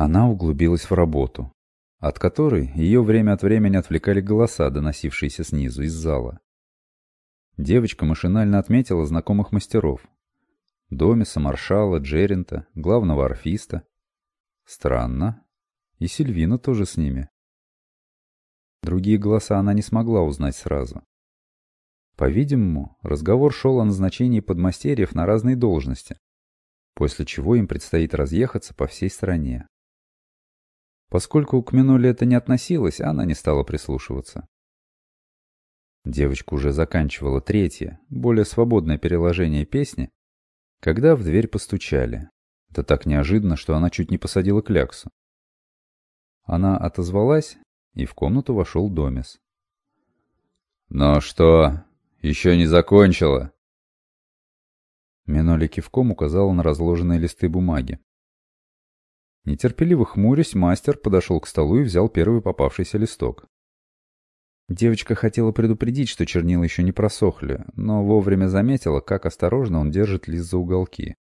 Она углубилась в работу, от которой ее время от времени отвлекали голоса, доносившиеся снизу, из зала. Девочка машинально отметила знакомых мастеров. Домиса, маршала, Джеринта, главного орфиста. Странно. И Сильвина тоже с ними. Другие голоса она не смогла узнать сразу. По-видимому, разговор шел о назначении подмастерьев на разные должности, после чего им предстоит разъехаться по всей стране. Поскольку к Миноле это не относилось, она не стала прислушиваться. Девочка уже заканчивала третье, более свободное переложение песни, когда в дверь постучали. Это так неожиданно, что она чуть не посадила кляксу. Она отозвалась, и в комнату вошел Домис. «Ну что, еще не закончила?» Миноли кивком указала на разложенные листы бумаги. Нетерпеливо хмурясь, мастер подошел к столу и взял первый попавшийся листок. Девочка хотела предупредить, что чернила еще не просохли, но вовремя заметила, как осторожно он держит лист за уголки.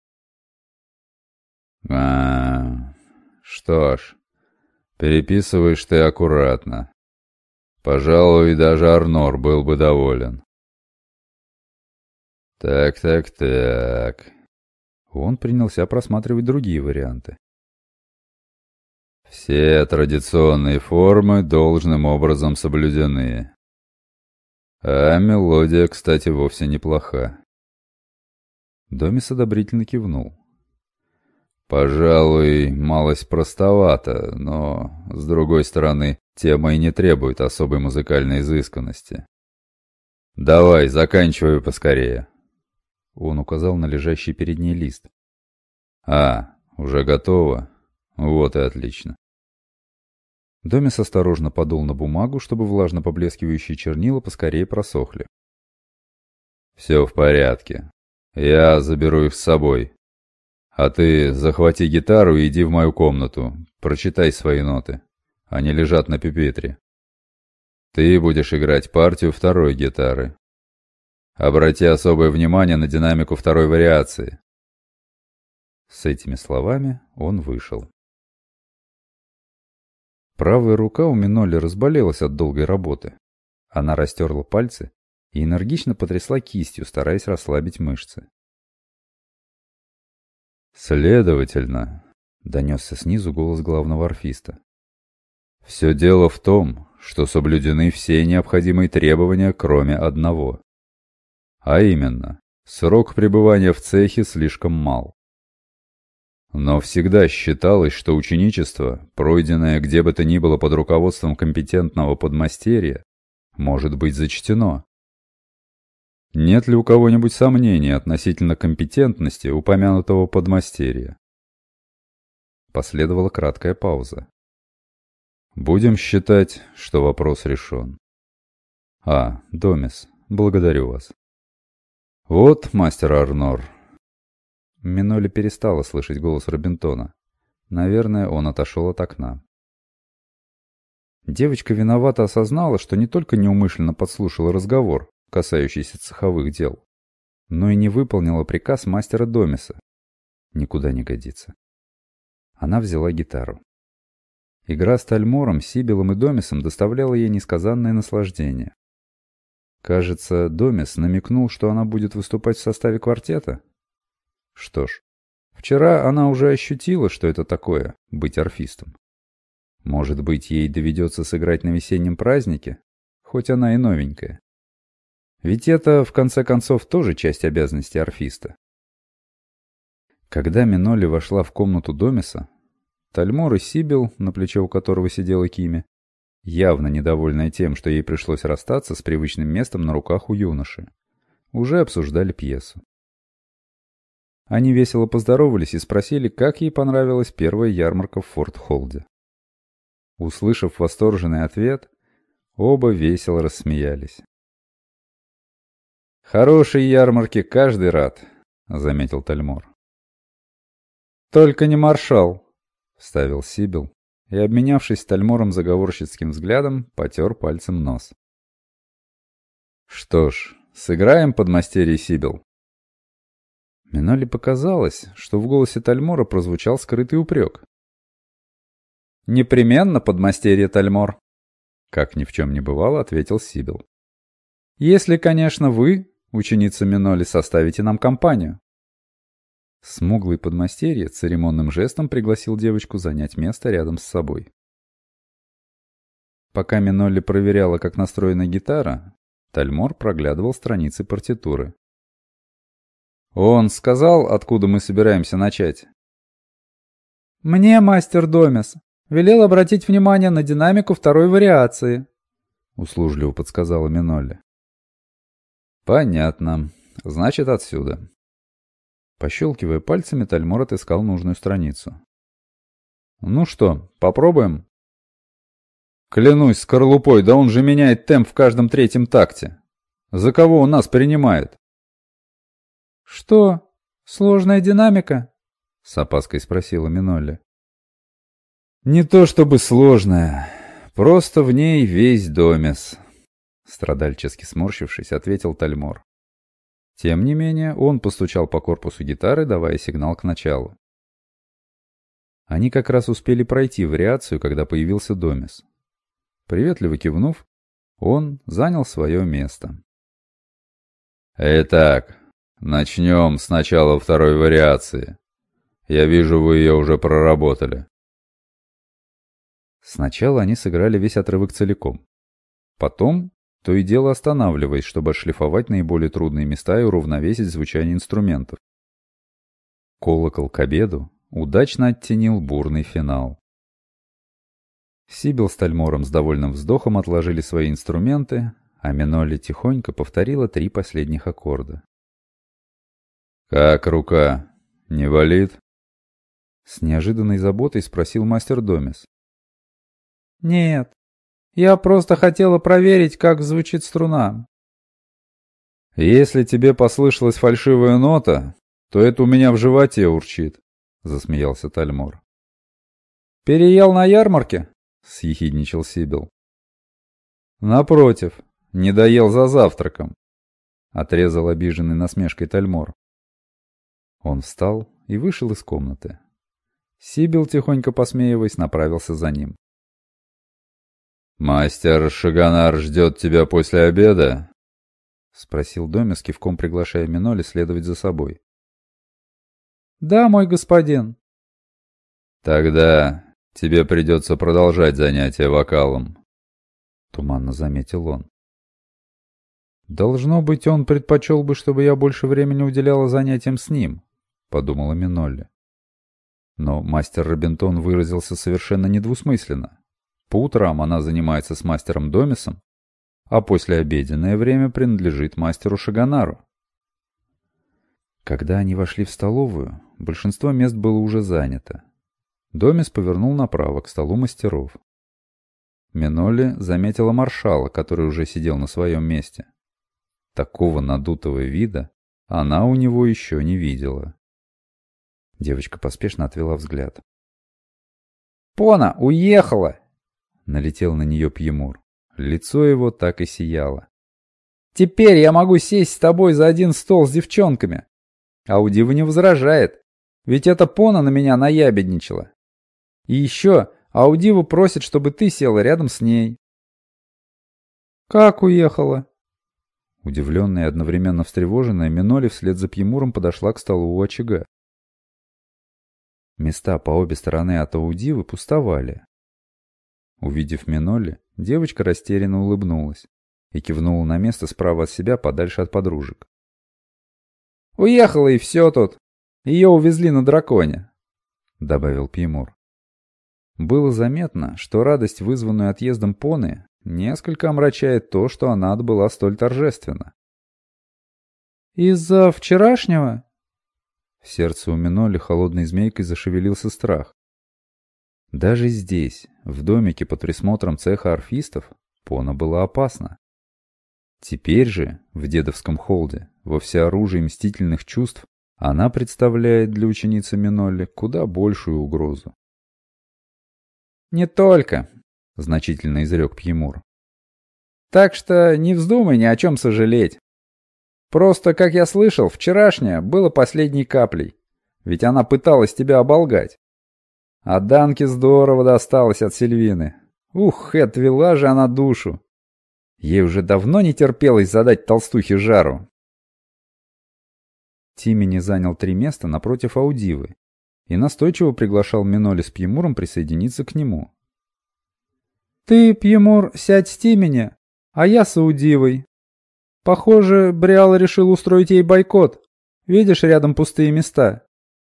Что ж, переписываешь ты аккуратно. Пожалуй, даже Арнор был бы доволен. Так. Он принялся просматривать другие варианты. Все традиционные формы должным образом соблюдены. А мелодия, кстати, вовсе неплоха. Домис одобрительно кивнул. Пожалуй, малость простовата, но, с другой стороны, тема и не требует особой музыкальной изысканности. Давай, заканчивай поскорее. Он указал на лежащий перед ней лист. Уже готово? Вот и отлично. Домис осторожно подул на бумагу, чтобы влажно поблескивающие чернила поскорее просохли. Все в порядке. Я заберу их с собой. А ты захвати гитару и иди в мою комнату. Прочитай свои ноты. Они лежат на пюпитре. Ты будешь играть партию второй гитары. Обрати особое внимание на динамику второй вариации. С этими словами он вышел. Правая рука у Миноли разболелась от долгой работы. Она растерла пальцы и энергично потрясла кистью, стараясь расслабить мышцы. «Следовательно», — донесся снизу голос главного орфиста, — «все дело в том, что соблюдены все необходимые требования, кроме одного. А именно, срок пребывания в цехе слишком мал. Но всегда считалось, что ученичество, пройденное где бы то ни было под руководством компетентного подмастерья, может быть зачтено. Нет ли у кого-нибудь сомнений относительно компетентности упомянутого подмастерья?» Последовала краткая пауза. «Будем считать, что вопрос решен. Домис, благодарю вас». «Вот, мастер Арнор». Миноли перестала слышать голос Робинтона. Наверное, он отошел от окна. Девочка виновато осознала, что не только неумышленно подслушала разговор, касающийся цеховых дел, но и не выполнила приказ мастера Домиса. Никуда не годится. Она взяла гитару. Игра с Тальмором, Сибилом и Домисом доставляла ей несказанное наслаждение. Кажется, Домис намекнул, что она будет выступать в составе квартета. Что ж, вчера она уже ощутила, что это такое — быть орфистом. Может быть, ей доведется сыграть на весеннем празднике, хоть она и новенькая. Ведь это, в конце концов, тоже часть обязанностей орфиста. Когда Миноли вошла в комнату Домиса, Тальмор и Сибил, на плече у которого сидела Кими, явно недовольная тем, что ей пришлось расстаться с привычным местом на руках у юноши, уже обсуждали пьесу. Они весело поздоровались и спросили, как ей понравилась первая ярмарка в Форт-Холде. Услышав восторженный ответ, оба весело рассмеялись. «Хорошие ярмарки каждый рад», — заметил Тальмор. «Только не маршал», — вставил Сибил и, обменявшись с Тальмором заговорщицким взглядом, потер пальцем нос. «Что ж, сыграем подмастерье, Сибил». Миноли показалось, что в голосе Тальмора прозвучал скрытый упрек. «Непременно, подмастерье Тальмор», — как ни в чем не бывало, ответил Сибил. «Если, конечно, вы, ученица Миноли, составите нам компанию». Смуглый подмастерье церемонным жестом пригласил девочку занять место рядом с собой. Пока Минолли проверяла, как настроена гитара, Тальмор проглядывал страницы партитуры. «Он сказал, откуда мы собираемся начать?» «Мне мастер Домес велел обратить внимание на динамику второй вариации», — услужливо подсказала Минолли. «Понятно. Значит, отсюда». Пощелкивая пальцами, Тальмор отыскал нужную страницу. «Ну что, попробуем?» «Клянусь скорлупой, да он же меняет темп в каждом третьем такте. За кого он нас принимает?» «Что, сложная динамика?» — с опаской спросила Минолли. «Не то чтобы сложная, просто в ней весь Домес», — страдальчески сморщившись, ответил Тальмор. Тем не менее, он постучал по корпусу гитары, давая сигнал к началу. Они как раз успели пройти вариацию, когда появился Домес. Приветливо кивнув, он занял свое место. «Итак, начнем с начала второй вариации. Я вижу, вы ее уже проработали». Сначала они сыграли весь отрывок целиком. Потом, то и дело останавливаясь, чтобы отшлифовать наиболее трудные места и уравновесить звучание инструментов. Колокол к обеду удачно оттенил бурный финал. Сибил с Тальмором с довольным вздохом отложили свои инструменты, а Минолли тихонько повторила 3 последних аккорда. «Как рука? Не болит?» С неожиданной заботой спросил мастер Домес. «Нет, я просто хотела проверить, как звучит струна». «Если тебе послышалась фальшивая нота, то это у меня в животе урчит», — засмеялся Тальмор. «Переел на ярмарке?» — съехидничал Сибил. «Напротив, не доел за завтраком», — отрезал обиженный насмешкой Тальмор. Он встал и вышел из комнаты. Сибил, тихонько посмеиваясь, направился за ним. «Мастер Шаганар ждет тебя после обеда?» — спросил Домес, кивком приглашая Минолли следовать за собой. «Да, мой господин». «Тогда тебе придется продолжать занятия вокалом», — туманно заметил он. «Должно быть, он предпочел бы, чтобы я больше времени уделяла занятиям с ним», — подумала Минолли. Но мастер Робинтон выразился совершенно недвусмысленно. По утрам она занимается с мастером Домесом, а послеобеденное время принадлежит мастеру Шаганару. Когда они вошли в столовую, большинство мест было уже занято. Домес повернул направо, к столу мастеров. Минолли заметила маршала, который уже сидел на своем месте. Такого надутого вида она у него еще не видела. Девочка поспешно отвела взгляд. «Пона уехала!» — налетел на нее Пьемур. Лицо его так и сияло. «Теперь я могу сесть с тобой за один стол с девчонками!» Аудива не возражает, ведь эта Пона на меня наябедничала. И еще Аудива просит, чтобы ты села рядом с ней. «Как уехала?» Удивленная и одновременно встревоженная, Минолли вслед за Пьемуром подошла к столу у очага. Места по обе стороны от Аудивы пустовали. Увидев Минолли, девочка растерянно улыбнулась и кивнула на место справа от себя, подальше от подружек. «Уехала, и все тут. Ее увезли на драконе», — добавил Пьемур. Было заметно, что радость, вызванную отъездом Поны, несколько омрачает то, что она отбыла столь торжественно. «Из-за вчерашнего?» В сердце у Минолли холодной змейкой зашевелился страх. Даже здесь, в домике под присмотром цеха орфистов, Пона была опасна. Теперь же, в дедовском холде, во всеоружии мстительных чувств, она представляет для ученицы Минолли куда большую угрозу. «Не только», — значительно изрек Пьемур. «Так что не вздумай ни о чем сожалеть. Просто, как я слышал, вчерашнее было последней каплей, ведь она пыталась тебя оболгать. А Данке здорово досталось от Сильвины. Ух, отвела же она душу. Ей уже давно не терпелось задать толстухе жару. Тимини занял 3 места напротив Аудивы и настойчиво приглашал Миноли с Пьемуром присоединиться к нему. «Ты, Пьемур, сядь с Тимини, а я с Аудивой. Похоже, Бриал решил устроить ей бойкот. Видишь, рядом пустые места».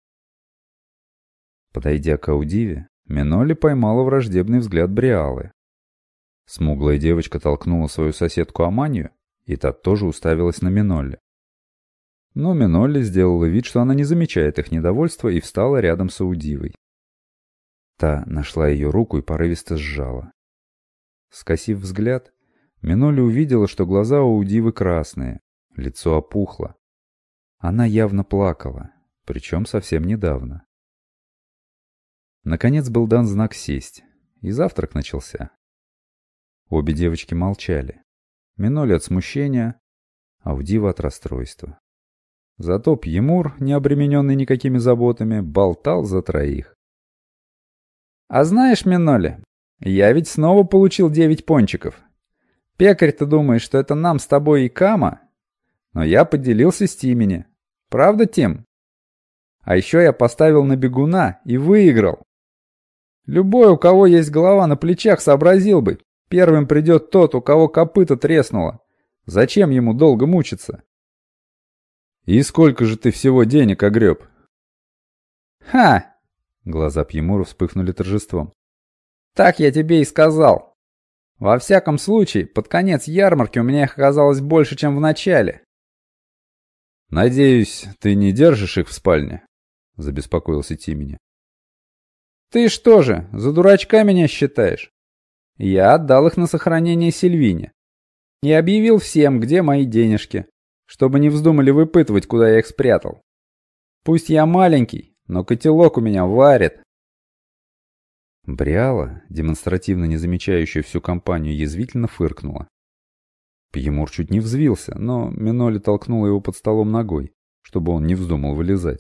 Подойдя к Аудиве, Миноли поймала враждебный взгляд Бриалы. Смуглая девочка толкнула свою соседку Аманию, и та тоже уставилась на Минолли. Но Минолли сделала вид, что она не замечает их недовольства, и встала рядом с Аудивой. Та нашла ее руку и порывисто сжала. Скосив взгляд, Минолли увидела, что глаза у Аудивы красные, лицо опухло. Она явно плакала, причем совсем недавно. Наконец был дан знак сесть, и завтрак начался. Обе девочки молчали. Минолли от смущения, Аудива от расстройства. Зато Пьемур, не обремененный никакими заботами, болтал за троих. «А знаешь, Минолли, я ведь снова получил 9 пончиков. Пекарь-то думает, что это нам с тобой и Кама, но я поделился с Тимини. Правда, Тим? А еще я поставил на бегуна и выиграл. Любой, у кого есть голова на плечах, сообразил бы. Первым придет тот, у кого копыто треснуло. Зачем ему долго мучиться?» «И сколько же ты всего денег огреб?» «Ха!» — глаза Пьемура вспыхнули торжеством. «Так я тебе и сказал. Во всяком случае, под конец ярмарки у меня их оказалось больше, чем в начале». «Надеюсь, ты не держишь их в спальне?» — забеспокоился Тимини. «Ты что же, за дурачка меня считаешь? Я отдал их на сохранение Сильвине и объявил всем, где мои денежки, чтобы не вздумали выпытывать, куда я их спрятал. Пусть я маленький, но котелок у меня варит». Бриала, демонстративно не замечающая всю компанию, язвительно фыркнула. Пьемур чуть не взвился, но Минолли толкнула его под столом ногой, чтобы он не вздумал вылезать.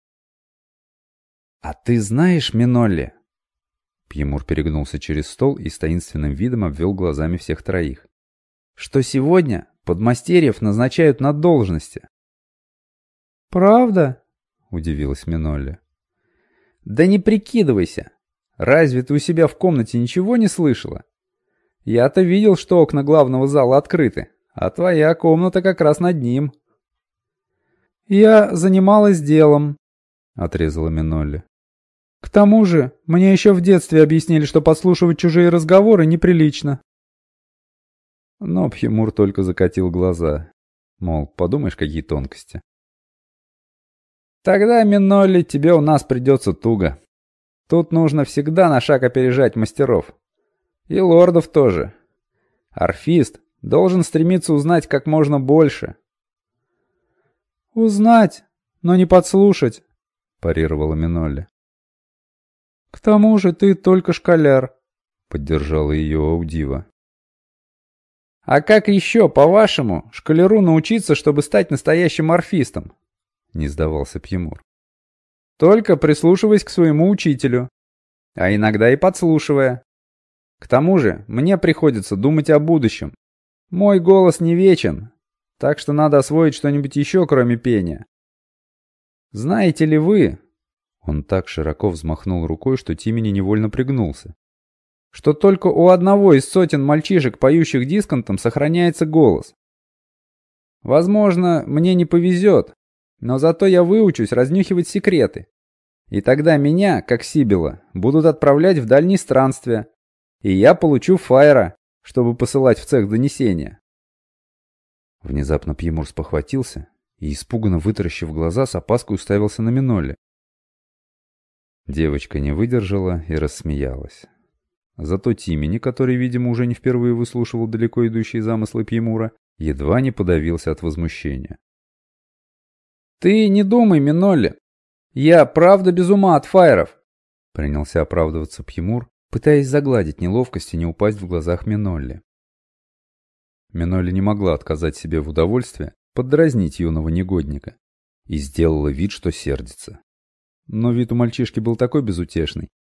«А ты знаешь, Минолли?» Пьемур перегнулся через стол и с таинственным видом обвел глазами всех троих. «Что сегодня подмастерьев назначают на должности». «Правда?» — удивилась Минолли. «Да не прикидывайся. Разве ты у себя в комнате ничего не слышала? Я-то видел, что окна главного зала открыты, а твоя комната как раз над ним». «Я занималась делом», — отрезала Минолли. «К тому же, мне еще в детстве объяснили, что подслушивать чужие разговоры неприлично». Но Пьемур только закатил глаза. Мол, подумаешь, какие тонкости. «Тогда, Минолли, тебе у нас придется туго. Тут нужно всегда на шаг опережать мастеров. И лордов тоже. Орфист должен стремиться узнать как можно больше». «Узнать, но не подслушать», — парировала Минолли. «К тому же ты только школяр», — поддержала ее Аудива. «А как еще, по-вашему, школяру научиться, чтобы стать настоящим орфистом?» — не сдавался Пьемур. «Только прислушиваясь к своему учителю, а иногда и подслушивая. К тому же мне приходится думать о будущем. Мой голос не вечен, так что надо освоить что-нибудь еще, кроме пения. Знаете ли вы...» Он так широко взмахнул рукой, что Тимини невольно пригнулся. «Что только у одного из сотен мальчишек, поющих дисконтом, сохраняется голос. Возможно, мне не повезет, но зато я выучусь разнюхивать секреты. И тогда меня, как Сибила, будут отправлять в дальние странствия, и я получу фаера, чтобы посылать в цех донесения». Внезапно Пьемур спохватился и, испуганно вытаращив глаза, с опаской уставился на Минолли. Девочка не выдержала и рассмеялась. Зато Тимини, который, видимо, уже не впервые выслушивал далеко идущие замыслы Пьемура, едва не подавился от возмущения. «Ты не думай, Минолли. Я правда без ума от фаеров», — принялся оправдываться Пьемур, пытаясь загладить неловкость и не упасть в глазах Минолли. Минолли не могла отказать себе в удовольствии поддразнить юного негодника и сделала вид, что сердится. Но вид у мальчишки был такой безутешный,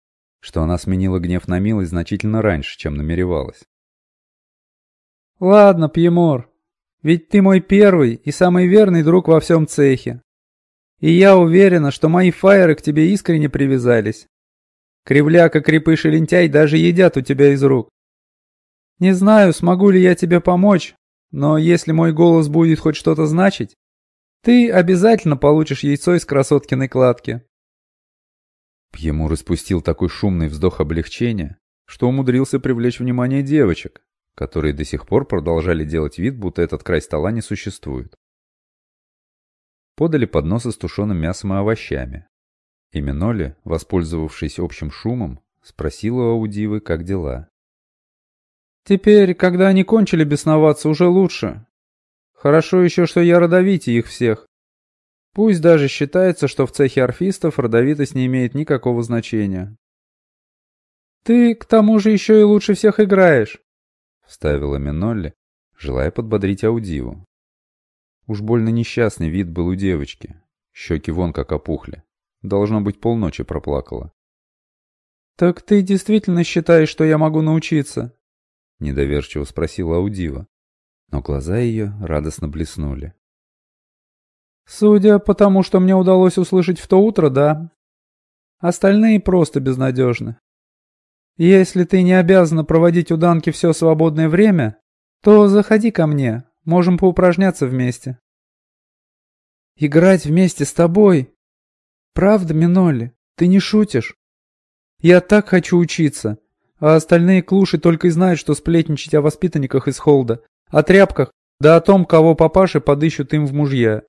что она сменила гнев на милость значительно раньше, чем намеревалась. «Ладно, Пьемор, ведь ты мой первый и самый верный друг во всем цехе. И я уверена, что мои фаеры к тебе искренне привязались. Кривляка, крепыш и лентяй даже едят у тебя из рук. Не знаю, смогу ли я тебе помочь, но если мой голос будет хоть что-то значить, ты обязательно получишь яйцо из красоткиной кладки». Пьемур испустил такой шумный вздох облегчения, что умудрился привлечь внимание девочек, которые до сих пор продолжали делать вид, будто этот край стола не существует. Подали подносы с тушеным мясом и овощами. И Минолли, воспользовавшись общим шумом, спросила у Дивы, как дела. «Теперь, когда они кончили бесноваться, уже лучше. Хорошо еще, что я родовитее их всех. Пусть даже считается, что в цехе орфистов родовитость не имеет никакого значения. Ты, к тому же, еще и лучше всех играешь», — вставила Минолли, желая подбодрить Аудиву. Уж больно несчастный вид был у девочки. Щеки вон как опухли. Должно быть, полночи проплакала. «Так ты действительно считаешь, что я могу научиться?» — недоверчиво спросила Аудива. Но глаза ее радостно блеснули. «Судя по тому, что мне удалось услышать в то утро, да. Остальные просто безнадежны. Если ты не обязана проводить у Данки все свободное время, то заходи ко мне, можем поупражняться вместе». «Играть вместе с тобой? Правда, Минолли, ты не шутишь? Я так хочу учиться, а остальные клуши только и знают, что сплетничать о воспитанниках из Холда, о тряпках, да о том, кого папаши подыщут им в мужья».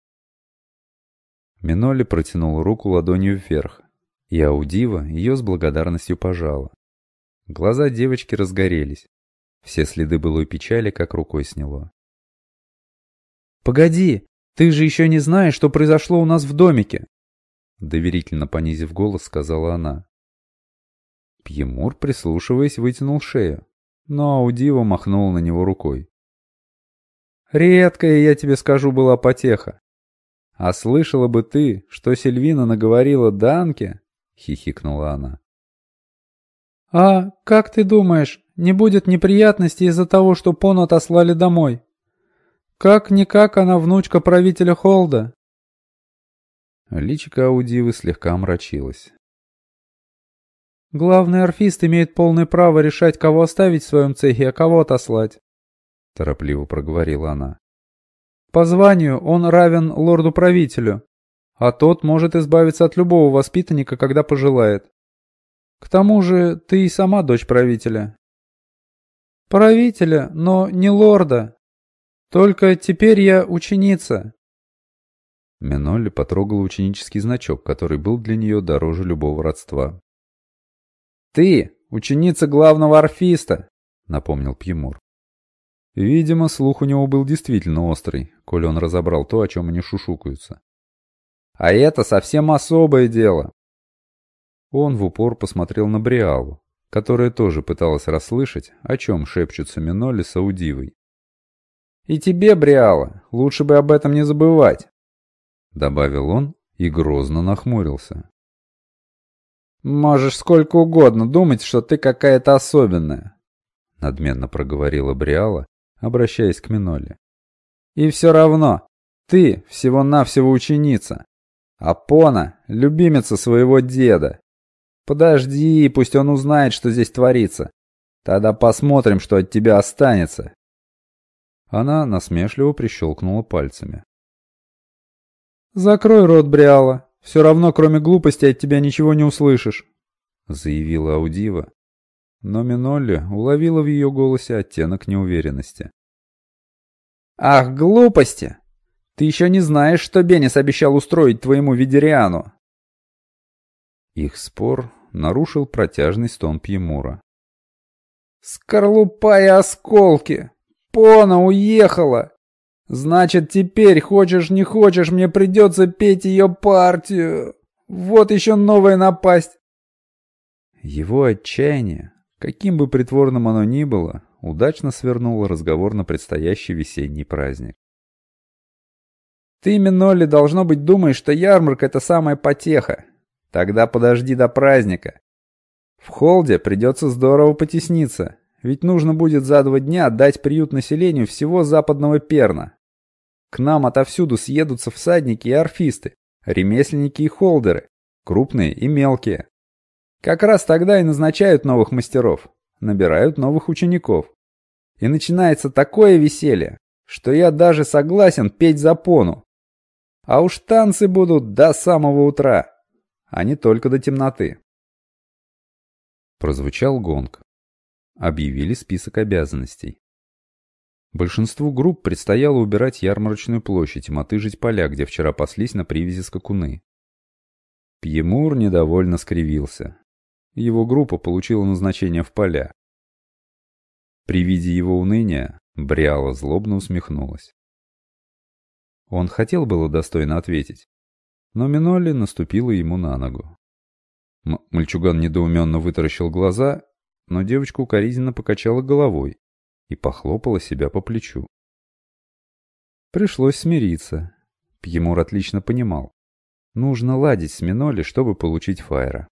Минолли протянула руку ладонью вверх, и Аудива ее с благодарностью пожала. Глаза девочки разгорелись. Все следы былой печали как рукой сняло. «Погоди, ты же еще не знаешь, что произошло у нас в домике!» Доверительно понизив голос, сказала она. Пьемур, прислушиваясь, вытянул шею, но Аудива махнула на него рукой. «Редкая, я тебе скажу, была потеха. А слышала бы ты, что Сильвина наговорила Данке?» — хихикнула она. «А как ты думаешь, не будет неприятностей из-за того, что Пону отослали домой? Как-никак она внучка правителя Холда». Личико Аудивы слегка омрачилось. «Главный орфист имеет полное право решать, кого оставить в своем цехе, а кого отослать», — торопливо проговорила она. «По званию он равен лорду-правителю, а тот может избавиться от любого воспитанника, когда пожелает. К тому же ты и сама дочь правителя». «Правителя, но не лорда. Только теперь я ученица». Минолли потрогала ученический значок, который был для нее дороже любого родства. «Ты ученица главного орфиста», — напомнил Пьемур. Видимо, слух у него был действительно острый, коли он разобрал то, о чем они шушукаются. «А это совсем особое дело». Он в упор посмотрел на Бриалу, которая тоже пыталась расслышать, о чем шепчутся Минолли с Аудивой. «И тебе, Бриала, лучше бы об этом не забывать», — добавил он и грозно нахмурился. «Можешь сколько угодно думать, что ты какая-то особенная», — надменно проговорила Бриала, обращаясь к Минолли. «И все равно, ты всего-навсего ученица, а Пона — любимица своего деда. Подожди, пусть он узнает, что здесь творится. Тогда посмотрим, что от тебя останется». Она насмешливо прищелкнула пальцами. «Закрой рот, Бриала. Все равно, кроме глупости, от тебя ничего не услышишь», — заявила Аудива. Но Минолли уловила в ее голосе оттенок неуверенности. «Ах, глупости! Ты еще не знаешь, что Бенис обещал устроить твоему Видериану!» Их спор нарушил протяжный стон Пьемура. «Скорлупа и осколки! Пона уехала! Значит, теперь, хочешь не хочешь, мне придется петь ее партию! Вот еще новая напасть!» Его отчаяние, каким бы притворным оно ни было, удачно свернуло разговор на предстоящий весенний праздник. «Ты, Минолли, должно быть, думаешь, что ярмарка — это самая потеха. Тогда подожди до праздника. В холде придется здорово потесниться, ведь нужно будет за 2 дня дать приют населению всего западного Перна. К нам отовсюду съедутся всадники и орфисты, ремесленники и холдеры, крупные и мелкие. Как раз тогда и назначают новых мастеров, набирают новых учеников. И начинается такое веселье, что я даже согласен петь запону. А уж танцы будут до самого утра, а не только до темноты. Прозвучал гонг. Объявили список обязанностей. Большинству групп предстояло убирать ярмарочную площадь и мотыжить поля, где вчера паслись на привязи скакуны. Пьемур недовольно скривился. Его группа получила назначение в поля. При виде его уныния Бриала злобно усмехнулась. Он хотел было достойно ответить, но Минолли наступила ему на ногу. Мальчуган недоуменно вытаращил глаза, но девочка укоризненно покачала головой и похлопала себя по плечу. Пришлось смириться. Пьемур отлично понимал. Нужно ладить с Минолли, чтобы получить Фаера.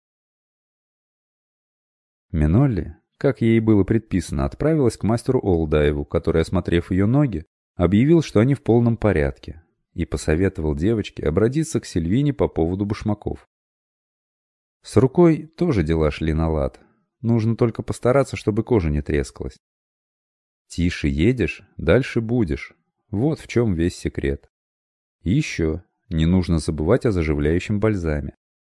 Минолли, как ей было предписано, отправилась к мастеру Олдаеву, который, осмотрев ее ноги, объявил, что они в полном порядке, и посоветовал девочке обратиться к Сильвине по поводу башмаков. С рукой тоже дела шли на лад. Нужно только постараться, чтобы кожа не трескалась. Тише едешь, дальше будешь. Вот в чем весь секрет. И еще, не нужно забывать о заживляющем бальзаме.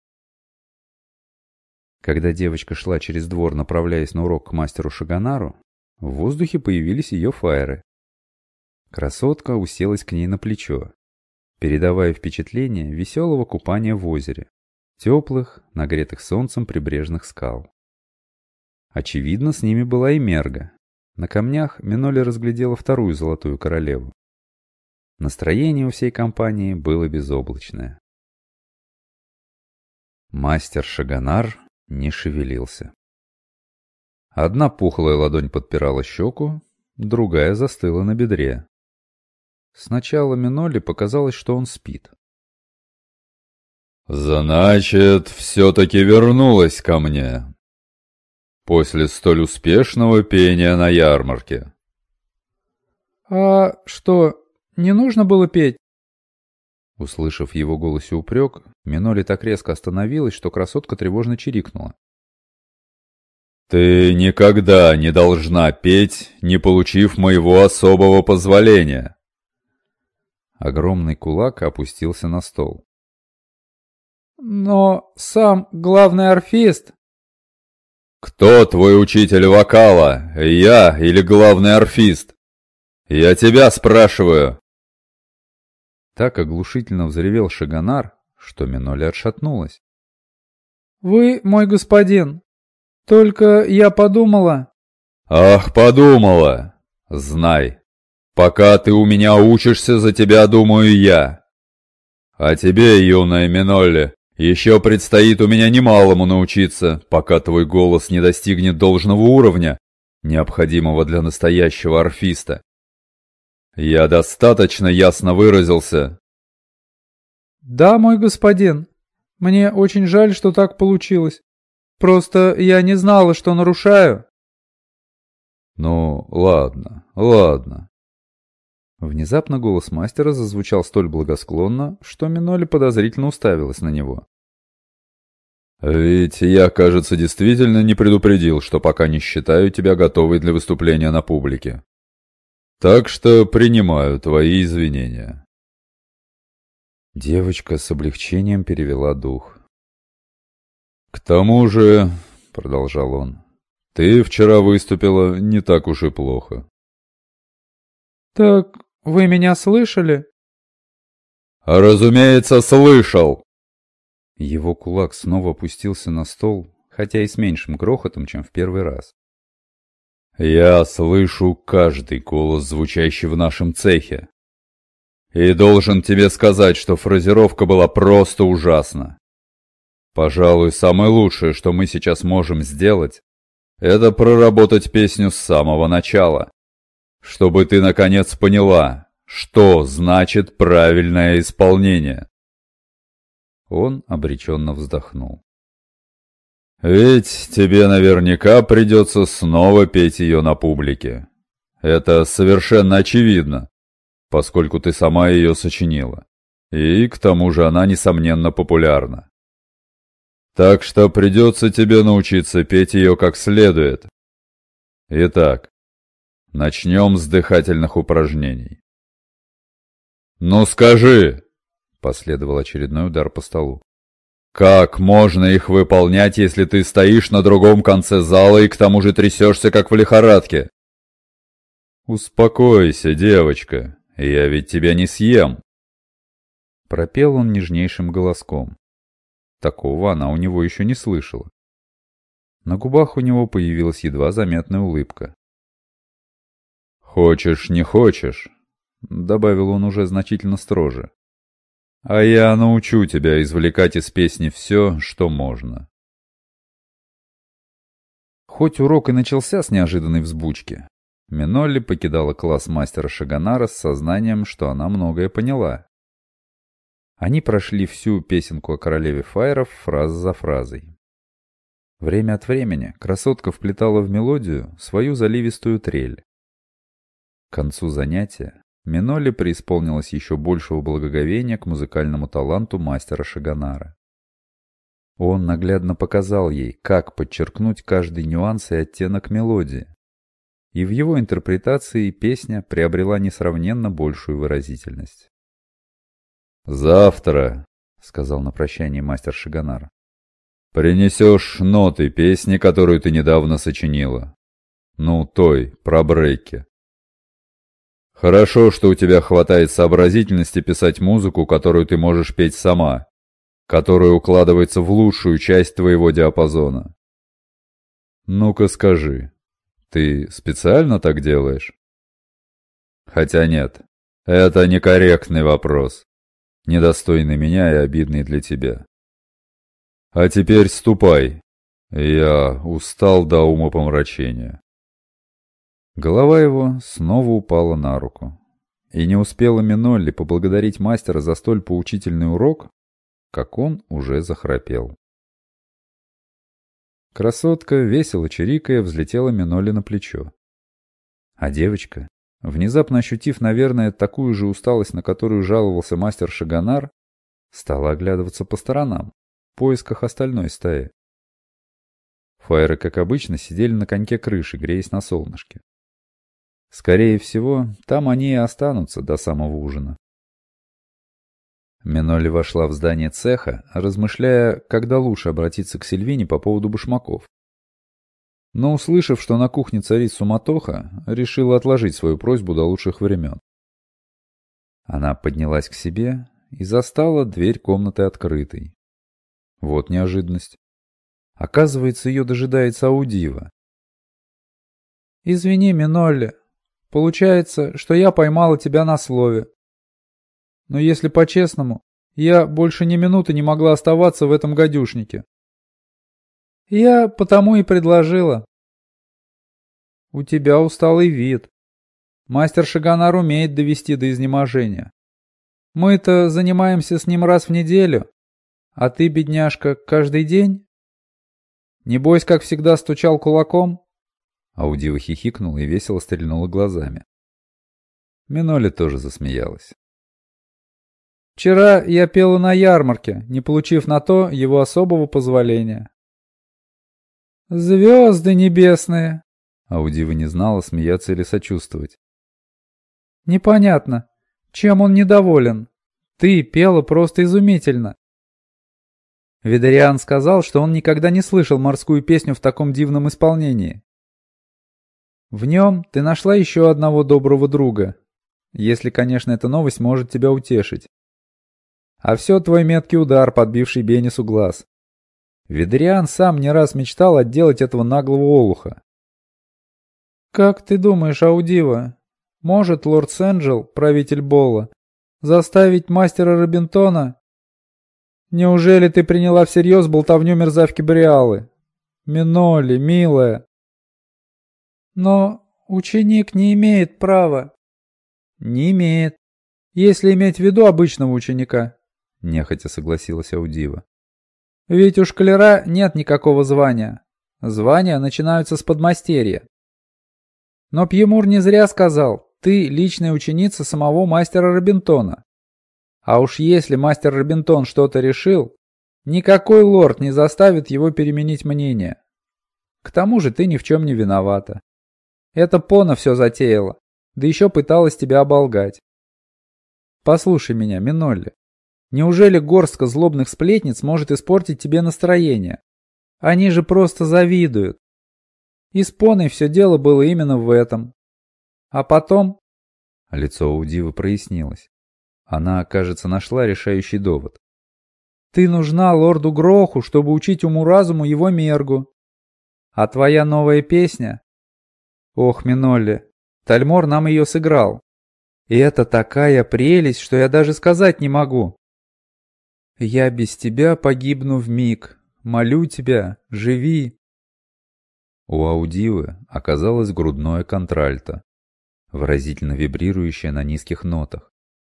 Когда девочка шла через двор, направляясь на урок к мастеру Шаганару, в воздухе появились ее фаеры. Красотка уселась к ней на плечо, передавая впечатление веселого купания в озере, теплых, нагретых солнцем прибрежных скал. Очевидно, с ними была и Мерга. На камнях Минолли разглядела вторую золотую королеву. Настроение у всей компании было безоблачное. Мастер Шаганар не шевелился. Одна пухлая ладонь подпирала щеку, другая застыла на бедре. Сначала Минолли показалось, что он спит. «Значит, все-таки вернулась ко мне. После столь успешного пения на ярмарке». «А что, не нужно было петь?» Услышав в его голосе упрек, Минолли так резко остановилась, что красотка тревожно чирикнула. «Ты никогда не должна петь, не получив моего особого позволения». Огромный кулак опустился на стол. «Но сам главный орфист...» «Кто твой учитель вокала? Я или главный орфист? Я тебя спрашиваю!» Так оглушительно взревел Шаганар, что Минолли отшатнулась. «Вы, мой господин, только я подумала...» «Ах, подумала! Знай, пока ты у меня учишься, за тебя думаю я. А тебе, юная Минолли, еще предстоит у меня немалому научиться, пока твой голос не достигнет должного уровня, необходимого для настоящего орфиста. Я достаточно ясно выразился?» «Да, мой господин. Мне очень жаль, что так получилось. Просто я не знала, что нарушаю». «Ну, ладно, ладно». Внезапно голос мастера зазвучал столь благосклонно, что Минолли подозрительно уставилась на него. «Ведь я, кажется, действительно не предупредил, что пока не считаю тебя готовой для выступления на публике. Так что принимаю твои извинения». Девочка с облегчением перевела дух. «К тому же, — продолжал он, — ты вчера выступила не так уж и плохо». «Так вы меня слышали?» «Разумеется, слышал!» Его кулак снова опустился на стол, хотя и с меньшим грохотом, чем в первый раз. «Я слышу каждый голос, звучащий в нашем цехе. И должен тебе сказать, что фразировка была просто ужасна. Пожалуй, самое лучшее, что мы сейчас можем сделать, это проработать песню с самого начала, чтобы ты наконец поняла, что значит правильное исполнение». Он обреченно вздохнул. Ведь тебе наверняка придется снова петь ее на публике. Это совершенно очевидно, поскольку ты сама ее сочинила. И к тому же она, несомненно, популярна. Так что придется тебе научиться петь ее как следует. Итак, начнем с дыхательных упражнений. «Ну скажи!» — последовал очередной удар по столу. «Как можно их выполнять, если ты стоишь на другом конце зала и к тому же трясешься, как в лихорадке?» «Успокойся, девочка, я ведь тебя не съем!» Пропел он нежнейшим голоском. Такого она у него еще не слышала. На губах у него появилась едва заметная улыбка. «Хочешь, не хочешь», — добавил он уже значительно строже, «а я научу тебя извлекать из песни все, что можно». Хоть урок и начался с неожиданной взбучки, Минолли покидала класс мастера Шагонара с сознанием, что она многое поняла. Они прошли всю песенку о королеве фаеров фраза за фразой. Время от времени красотка вплетала в мелодию свою заливистую трель. К концу занятия Минолли преисполнилась еще большего благоговения к музыкальному таланту мастера Шагонара. Он наглядно показал ей, как подчеркнуть каждый нюанс и оттенок мелодии, и в его интерпретации песня приобрела несравненно большую выразительность. «Завтра», — сказал на прощание мастер Шагонар, — «принесешь ноты песни, которую ты недавно сочинила. Ну, той, про брейки. Хорошо, что у тебя хватает сообразительности писать музыку, которую ты можешь петь сама, которая укладывается в лучшую часть твоего диапазона. Ну-ка скажи, ты специально так делаешь?» «Хотя нет, это некорректный вопрос. Недостойный меня и обидный для тебя. А теперь ступай. Я устал до умопомрачения». Голова его снова упала на руку. И не успела Минолли поблагодарить мастера за столь поучительный урок, как он уже захрапел. Красотка, весело чирикая, взлетела Минолли на плечо. А девочка, внезапно ощутив, наверное, такую же усталость, на которую жаловался мастер Шагонар, стала оглядываться по сторонам, в поисках остальной стаи. Фаеры, как обычно, сидели на коньке крыши, греясь на солнышке. Скорее всего, там они и останутся до самого ужина. Минолли вошла в здание цеха, размышляя, когда лучше обратиться к Сильвине по поводу башмаков. Но, услышав, что на кухне царит суматоха, решила отложить свою просьбу до лучших времен. Она поднялась к себе и застала дверь комнаты открытой. Вот неожиданность. Оказывается, ее дожидается Аудива. «Извини, Минолли. Получается, что я поймала тебя на слове. Но если по-честному, я больше ни минуты не могла оставаться в этом гадюшнике. Я потому и предложила. У тебя усталый вид. Мастер Шагонар умеет довести до изнеможения. Мы-то занимаемся с ним раз в неделю, а ты, бедняжка, каждый день? Небось, как всегда, стучал кулаком?» Аудива хихикнула и весело стрельнула глазами. Минолли тоже засмеялась. «Вчера я пела на ярмарке, не получив на то его особого позволения». «Звезды небесные!» Аудива не знала, смеяться или сочувствовать. «Непонятно, чем он недоволен. Ты пела просто изумительно». Видариан сказал, что он никогда не слышал морскую песню в таком дивном исполнении. В нем ты нашла еще одного доброго друга, если, конечно, эта новость может тебя утешить. А все твой меткий удар, подбивший Бенису глаз. Видариан сам не раз мечтал отделать этого наглого олуха. «Как ты думаешь, Аудива, может лорд Сенджел, правитель Болла, заставить мастера Робинтона? Неужели ты приняла всерьез болтовню мерзавки Бриалы? Минолли, милая!» «Но ученик не имеет права». «Не имеет, если иметь в виду обычного ученика», — нехотя согласилась Аудива. Ведь у школяра нет никакого звания. Звания начинаются с подмастерья. Но Пьемур не зря сказал, ты личная ученица самого мастера Робинтона. А уж если мастер Робинтон что-то решил, никакой лорд не заставит его переменить мнение. К тому же ты ни в чем не виновата. Это Пона все затеяла, да еще пыталась тебя оболгать. Послушай меня, Минолли. Неужели горстка злобных сплетниц может испортить тебе настроение? Они же просто завидуют. И с Поной все дело было именно в этом. А потом... Лицо у Дивы прояснилось. Она, кажется, нашла решающий довод. Ты нужна лорду Гроху, чтобы учить уму-разуму его Мергу. А твоя новая песня... Ох, Минолли, Тальмор нам ее сыграл. И это такая прелесть, что я даже сказать не могу. Я без тебя погибну вмиг. Молю тебя, живи. У Аудивы оказалось грудное контральто, выразительно вибрирующее на низких нотах.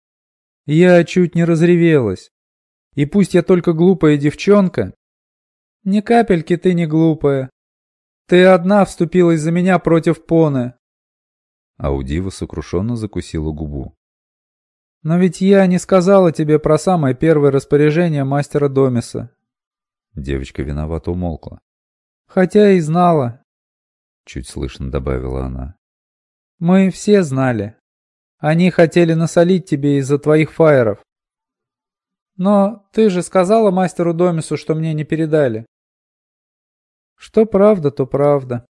Я чуть не разревелась. И пусть я только глупая девчонка, ни капельки ты не глупая. Ты одна вступилась за меня против Поны. Аудива сокрушенно закусила губу. Но ведь я не сказала тебе про самое первое распоряжение мастера Домиса. Девочка виновато умолкла. Хотя и знала. Чуть слышно добавила она. Мы все знали. Они хотели насолить тебе из-за твоих фаеров. Но ты же сказала мастеру Домису, что мне не передали. Что правда, то правда.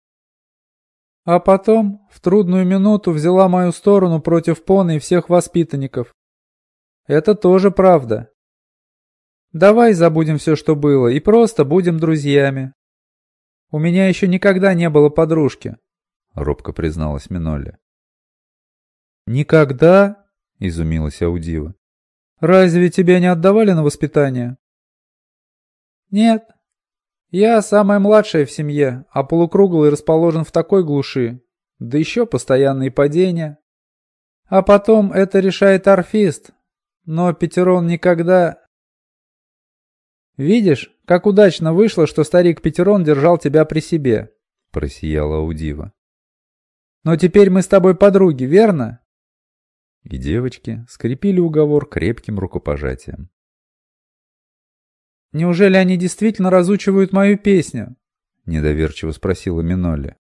А потом, в трудную минуту, взяла мою сторону против Поны и всех воспитанников. Это тоже правда. Давай забудем все, что было, и просто будем друзьями. У меня еще никогда не было подружки, Робко призналась Минолли. Никогда? Изумилась Аудива. Разве тебя не отдавали на воспитание? Нет. Я самая младшая в семье, а полукруглый расположен в такой глуши. Да еще постоянные падения. А потом это решает орфист. Но Петерон никогда... Видишь, как удачно вышло, что старик Петерон держал тебя при себе. Просияла Аудива. Но теперь мы с тобой подруги, верно? И девочки скрепили уговор крепким рукопожатием. Неужели они действительно разучивают мою песню? Недоверчиво спросила Минолли.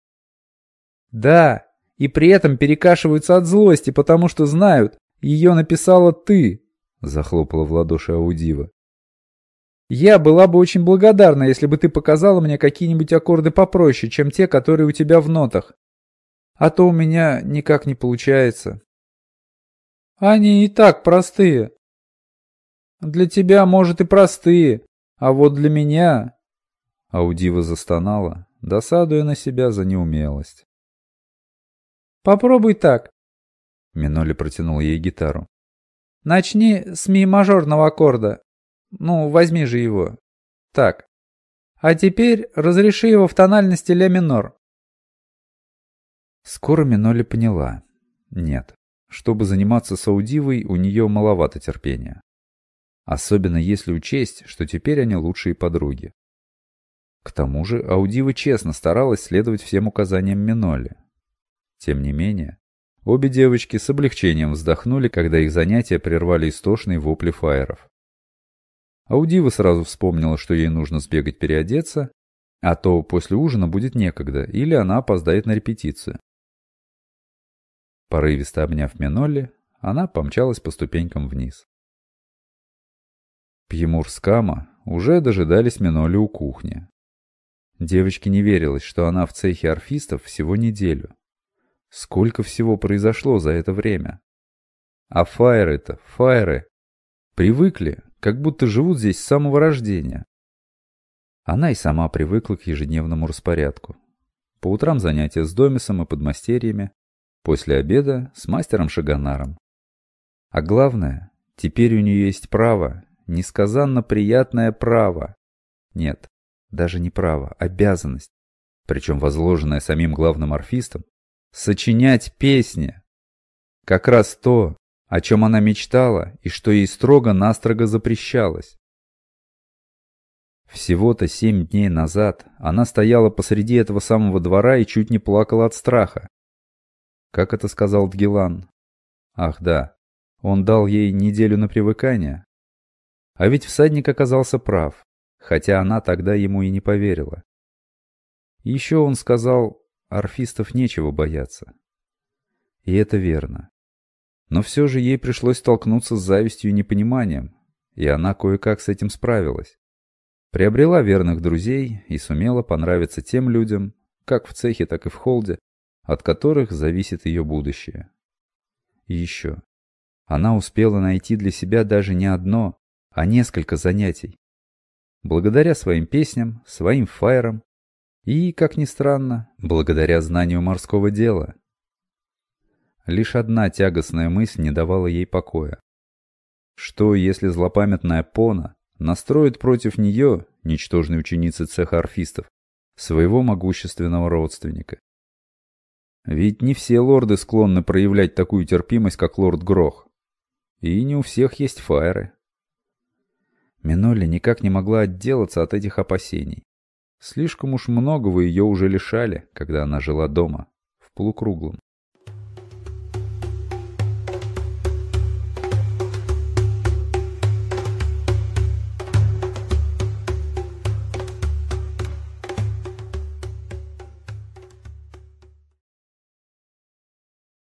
Да, и при этом перекашиваются от злости, потому что знают, ее написала ты, захлопала в ладоши Аудива. Я была бы очень благодарна, если бы ты показала мне какие-нибудь аккорды попроще, чем те, которые у тебя в нотах. А то у меня никак не получается. Они и так простые. Для тебя, может, и простые, а вот для меня... Аудива застонала, досадуя на себя за неумелость. Попробуй так. Минолли протянул ей гитару. Начни с ми-мажорного аккорда. Ну, возьми же его. Так. А теперь разреши его в тональности ля минор. Скоро Минолли поняла. Нет, чтобы заниматься с Аудивой, у нее маловато терпения. Особенно если учесть, что теперь они лучшие подруги. К тому же Аудива честно старалась следовать всем указаниям Минолли. Тем не менее, обе девочки с облегчением вздохнули, когда их занятия прервали истошные вопли фаеров. Аудива сразу вспомнила, что ей нужно сбегать переодеться, а то после ужина будет некогда, или она опоздает на репетицию. Порывисто обняв Минолли, она помчалась по ступенькам вниз. Пьемур с Кама уже дожидались Минолли у кухни. Девочке не верилось, что она в цехе орфистов всего неделю. Сколько всего произошло за это время. А фаеры-то, фаеры, привыкли, как будто живут здесь с самого рождения. Она и сама привыкла к ежедневному распорядку. По утрам занятия с Домисом и подмастерьями, после обеда с мастером Шагонаром. А главное, теперь у нее есть право, несказанно приятное право. Нет, даже не право, обязанность, причем возложенная самим главным орфистом, сочинять песни. Как раз то, о чем она мечтала и что ей строго-настрого запрещалось. Всего-то 7 дней назад она стояла посреди этого самого двора и чуть не плакала от страха. Как это сказал Дгилан? Ах да, он дал ей неделю на привыкание. А ведь всадник оказался прав, хотя она тогда ему и не поверила. Еще он сказал, орфистов нечего бояться. И это верно. Но все же ей пришлось столкнуться с завистью и непониманием, и она кое-как с этим справилась. Приобрела верных друзей и сумела понравиться тем людям, как в цехе, так и в холде, от которых зависит ее будущее. И еще. Она успела найти для себя даже не одно, а несколько занятий. Благодаря своим песням, своим фаерам и, как ни странно, благодаря знанию морского дела. Лишь одна тягостная мысль не давала ей покоя. Что, если злопамятная Пона настроит против нее, ничтожной ученицы цеха орфистов, своего могущественного родственника? Ведь не все лорды склонны проявлять такую терпимость, как лорд Грох. И не у всех есть фаеры. Минолли никак не могла отделаться от этих опасений. Слишком уж многого ее уже лишали, когда она жила дома, в полукруглом.